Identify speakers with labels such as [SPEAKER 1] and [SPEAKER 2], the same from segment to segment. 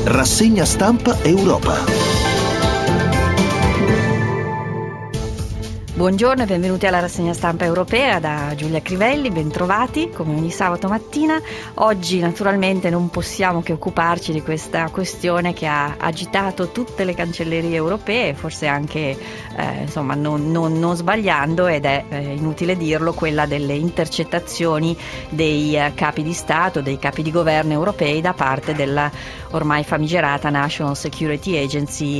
[SPEAKER 1] Rassegna stampa Europa.
[SPEAKER 2] Buongiorno e benvenuti alla rassegna stampa europea da Giulia Crivelli, bentrovati come ogni sabato mattina. Oggi naturalmente non possiamo che occuparci di questa questione che ha agitato tutte le cancellerie europee, forse anche non sbagliando, ed è inutile dirlo, quella delle intercettazioni dei capi di Stato, dei capi di governo europei da parte della ormai famigerata National Security Agency,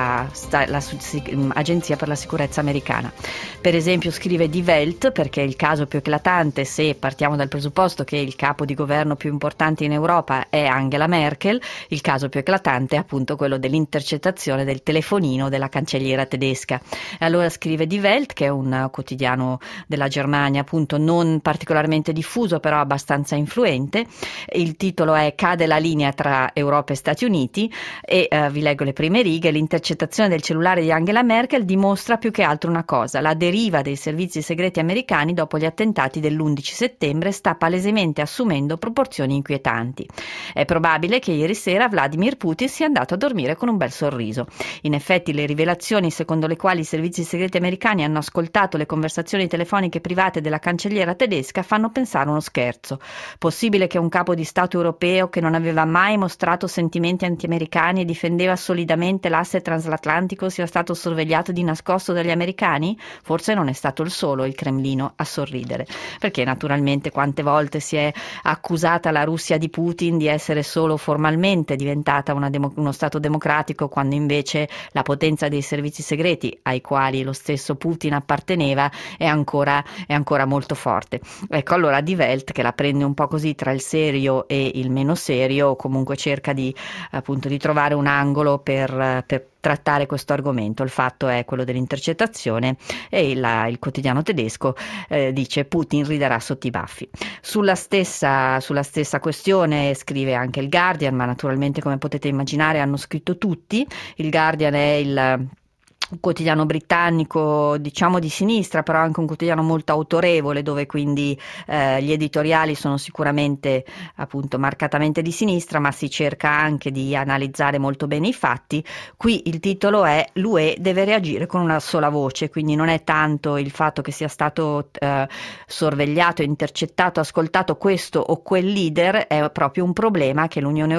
[SPEAKER 2] l'agenzia per la sicurezza americana. Per esempio, scrive Die Welt, perché è il caso più eclatante, se partiamo dal presupposto che il capo di governo più importante in Europa è Angela Merkel, il caso più eclatante è appunto quello dell'intercettazione del telefonino della cancelliera tedesca. E allora scrive Die Welt, che è un quotidiano della Germania appunto non particolarmente diffuso, però abbastanza influente. Il titolo è "Cade la linea tra Europa e Stati Uniti" e vi leggo le prime righe. L'intercettazione del cellulare di Angela Merkel dimostra più che altro una cosa: la deriva dei servizi segreti americani dopo gli attentati dell'11 settembre sta palesemente assumendo proporzioni inquietanti. È probabile che ieri sera Vladimir Putin sia andato a dormire con un bel sorriso. In effetti le rivelazioni secondo le quali i servizi segreti americani hanno ascoltato le conversazioni telefoniche private della cancelliera tedesca fanno pensare uno scherzo. Possibile che un capo di Stato europeo che non aveva mai mostrato sentimenti anti-americani e difendeva solidamente l'asse transatlantico sia stato sorvegliato di nascosto dagli americani? Forse non è stato il solo il Cremlino a sorridere, perché naturalmente quante volte si è accusata la Russia di Putin di essere solo formalmente diventata uno Stato democratico, quando invece la potenza dei servizi segreti ai quali lo stesso Putin apparteneva è ancora molto forte. Ecco, allora Die Welt, che la prende un po' così tra il serio e il meno serio, comunque cerca di trovare un angolo per trattare questo argomento. Il fatto è quello dell'intercettazione e il quotidiano tedesco dice: Putin riderà sotto i baffi. Sulla stessa questione scrive anche il Guardian, ma naturalmente, come potete immaginare, hanno scritto tutti. Il Guardian è un quotidiano britannico, diciamo di sinistra, però anche un quotidiano molto autorevole, dove quindi gli editoriali sono sicuramente appunto marcatamente di sinistra, ma si cerca anche di analizzare molto bene i fatti. Qui il titolo è: l'UE deve reagire con una sola voce, quindi non è tanto il fatto che sia stato sorvegliato, intercettato, ascoltato questo o quel leader, è proprio un problema a cui l'Unione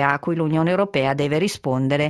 [SPEAKER 2] Europea deve rispondere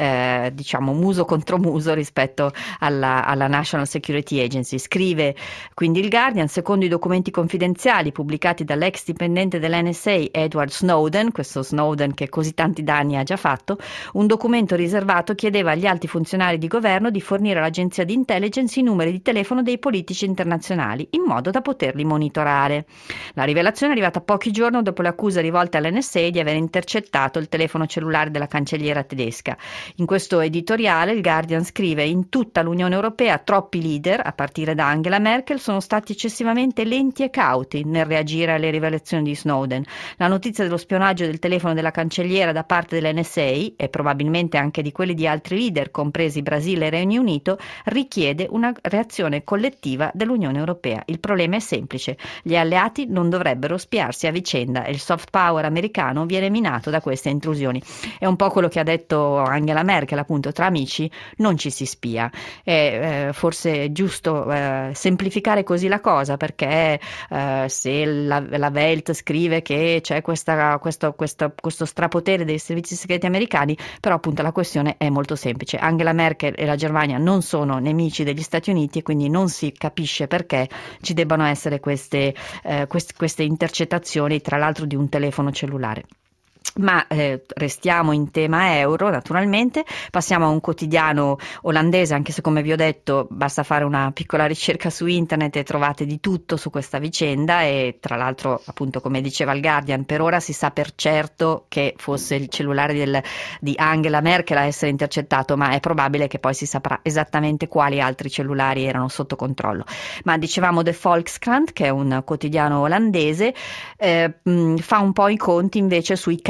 [SPEAKER 2] muso contro muso rispetto alla National Security Agency. Scrive quindi il Guardian: secondo i documenti confidenziali pubblicati dall'ex dipendente dell'NSA Edward Snowden, questo Snowden che così tanti danni ha già fatto, un documento riservato chiedeva agli alti funzionari di governo di fornire all'agenzia di intelligence i numeri di telefono dei politici internazionali in modo da poterli monitorare. La rivelazione è arrivata pochi giorni dopo le accuse rivolte all'NSA di aver intercettato il telefono cellulare della cancelliera tedesca. In questo editoriale il Guardian scrive: in tutta l'Unione Europea troppi leader, a partire da Angela Merkel, sono stati eccessivamente lenti e cauti nel reagire alle rivelazioni di Snowden. La notizia dello spionaggio del telefono della cancelliera da parte dell'NSA, e probabilmente anche di quelli di altri leader, compresi Brasile e Regno Unito, richiede una reazione collettiva dell'Unione Europea. Il problema è semplice: gli alleati non dovrebbero spiarsi a vicenda e il soft power americano viene minato da queste intrusioni. È un po' quello che ha detto Angela Merkel, appunto: tra amici non ci si spia. Forse è giusto semplificare così la cosa, perché se la Welt scrive che c'è questo strapotere dei servizi segreti americani, però appunto la questione è molto semplice. Angela Merkel e la Germania non sono nemici degli Stati Uniti e quindi non si capisce perché ci debbano essere queste intercettazioni, tra l'altro di un telefono cellulare. Ma restiamo in tema euro, naturalmente. Passiamo a un quotidiano olandese, anche se, come vi ho detto, basta fare una piccola ricerca su internet e trovate di tutto su questa vicenda. E tra l'altro, appunto, come diceva il Guardian, per ora si sa per certo che fosse il cellulare di Angela Merkel a essere intercettato, ma è probabile che poi si saprà esattamente quali altri cellulari erano sotto controllo. Ma dicevamo The Volkskrant, che è un quotidiano olandese, fa un po' i conti invece sui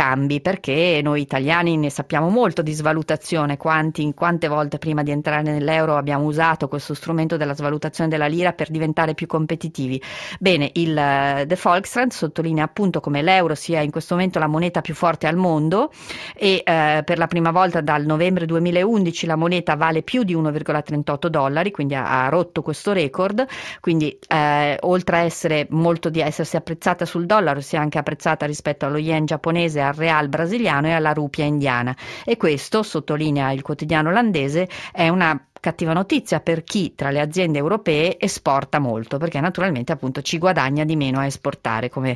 [SPEAKER 2] cambi, perché noi italiani ne sappiamo molto di svalutazione, quante volte prima di entrare nell'euro abbiamo usato questo strumento della svalutazione della lira per diventare più competitivi. Bene, il The Volkskrant sottolinea appunto come l'euro sia in questo momento la moneta più forte al mondo e per la prima volta dal novembre 2011 la moneta vale più di $1,38, quindi ha rotto questo record, quindi oltre a essere di essersi apprezzata sul dollaro, si è anche apprezzata rispetto allo yen giapponese, al real brasiliano e alla rupia indiana, e questo, sottolinea il quotidiano olandese, è una cattiva notizia per chi tra le aziende europee esporta molto, perché naturalmente appunto ci guadagna di meno a esportare, come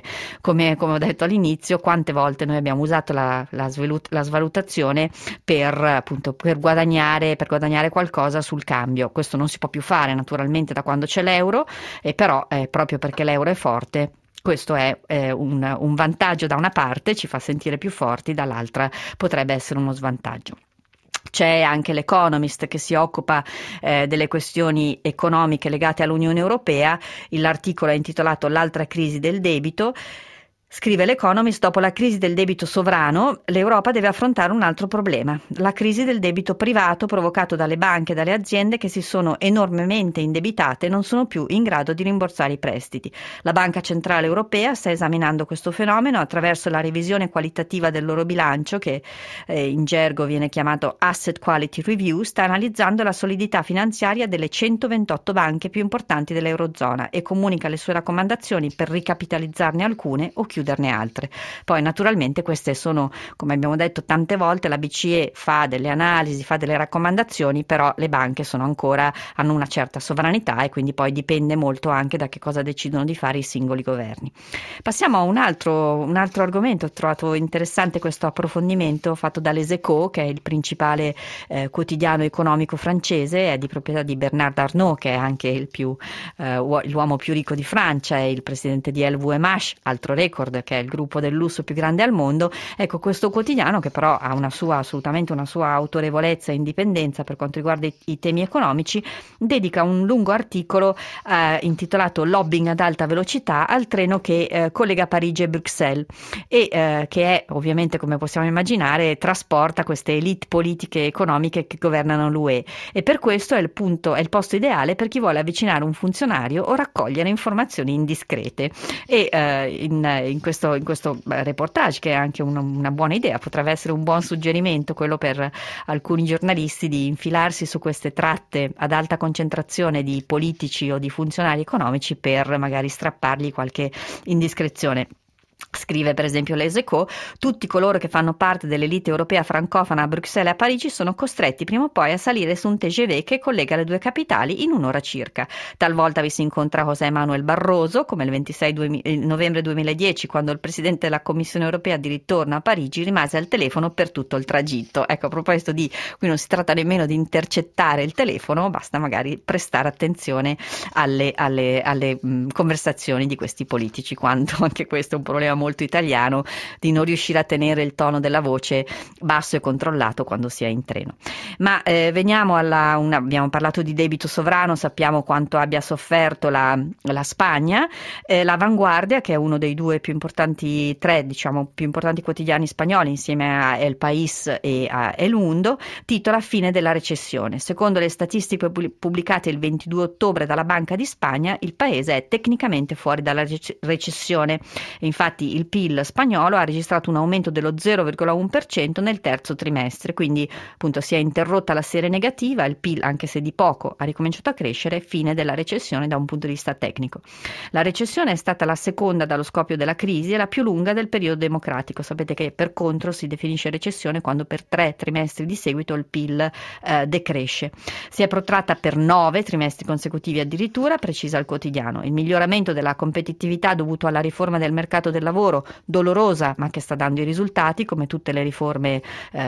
[SPEAKER 2] ho detto all'inizio, quante volte noi abbiamo usato la svalutazione per guadagnare qualcosa sul cambio. Questo non si può più fare naturalmente da quando c'è l'euro, e però proprio perché l'euro è forte, questo è un vantaggio da una parte, ci fa sentire più forti, dall'altra potrebbe essere uno svantaggio. C'è anche l'Economist che si occupa delle questioni economiche legate all'Unione Europea. L'articolo è intitolato "L'altra crisi del debito". Scrive l'Economist: dopo la crisi del debito sovrano, l'Europa deve affrontare un altro problema, la crisi del debito privato provocato dalle banche e dalle aziende che si sono enormemente indebitate e non sono più in grado di rimborsare i prestiti. La Banca Centrale Europea sta esaminando questo fenomeno attraverso la revisione qualitativa del loro bilancio, che in gergo viene chiamato Asset Quality Review. Sta analizzando la solidità finanziaria delle 128 banche più importanti dell'Eurozona e comunica le sue raccomandazioni per ricapitalizzarne alcune o chiuderne altre. Poi naturalmente queste sono, come abbiamo detto tante volte, la BCE fa delle analisi, fa delle raccomandazioni, però le banche hanno una certa sovranità e quindi poi dipende molto anche da che cosa decidono di fare i singoli governi. Passiamo a un altro argomento. Ho trovato interessante questo approfondimento fatto da Les Echos, che è il principale quotidiano economico francese, è di proprietà di Bernard Arnault, che è anche l'uomo più ricco di Francia, è il presidente di LVMH, altro record, che è il gruppo del lusso più grande al mondo. Ecco, questo quotidiano, che però ha assolutamente una sua autorevolezza e indipendenza per quanto riguarda i temi economici, dedica un lungo articolo intitolato "Lobbying ad alta velocità" al treno che collega Parigi e Bruxelles e che è ovviamente, come possiamo immaginare, trasporta queste elite politiche e economiche che governano l'UE, e per questo è il posto ideale per chi vuole avvicinare un funzionario o raccogliere informazioni indiscrete. E in questo reportage, che è anche una buona idea, potrebbe essere un buon suggerimento quello per alcuni giornalisti di infilarsi su queste tratte ad alta concentrazione di politici o di funzionari economici per magari strappargli qualche indiscrezione. Scrive per esempio Les Echos: tutti coloro che fanno parte dell'elite europea francofona a Bruxelles e a Parigi sono costretti prima o poi a salire su un TGV che collega le due capitali in un'ora circa. Talvolta vi si incontra José Manuel Barroso, come il 26 novembre 2010, quando il presidente della Commissione europea di ritorno a Parigi rimase al telefono per tutto il tragitto. Ecco, a proposito qui non si tratta nemmeno di intercettare il telefono, basta magari prestare attenzione alle conversazioni di questi politici, quanto anche questo è un problema molto italiano, di non riuscire a tenere il tono della voce basso e controllato quando si è in treno. Ma veniamo abbiamo parlato di debito sovrano, sappiamo quanto abbia sofferto la Spagna. L'Avanguardia, che è uno dei due più importanti quotidiani spagnoli insieme a El País e a El Mundo, titola "Fine della recessione". Secondo le statistiche pubblicate il 22 ottobre dalla Banca di Spagna, il paese è tecnicamente fuori dalla recessione. Infatti il PIL spagnolo ha registrato un aumento dello 0,1% nel terzo trimestre, quindi appunto si è interrotta la serie negativa, il PIL, anche se di poco, ha ricominciato a crescere, fine della recessione da un punto di vista tecnico. La recessione è stata la seconda dallo scoppio della crisi e la più lunga del periodo democratico. Sapete che per contro si definisce recessione quando per 3 trimestri di seguito il PIL decresce. Si è protratta per 9 trimestri consecutivi addirittura, precisa il quotidiano. Il miglioramento della competitività dovuto alla riforma del mercato del lavoro, dolorosa ma che sta dando i risultati come tutte le riforme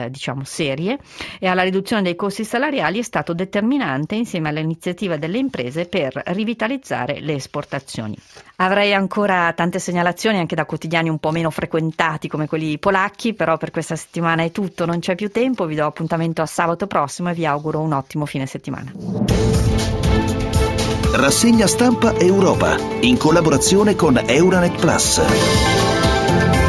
[SPEAKER 2] serie, e alla riduzione dei costi salariali è stato determinante insieme all'iniziativa delle imprese per rivitalizzare le esportazioni. Avrei ancora tante segnalazioni anche da quotidiani un po' meno frequentati come quelli polacchi, però per questa settimana è tutto, non c'è più tempo, vi do appuntamento a sabato prossimo e vi auguro un ottimo fine settimana.
[SPEAKER 1] Rassegna stampa Europa in collaborazione con Euranet Plus.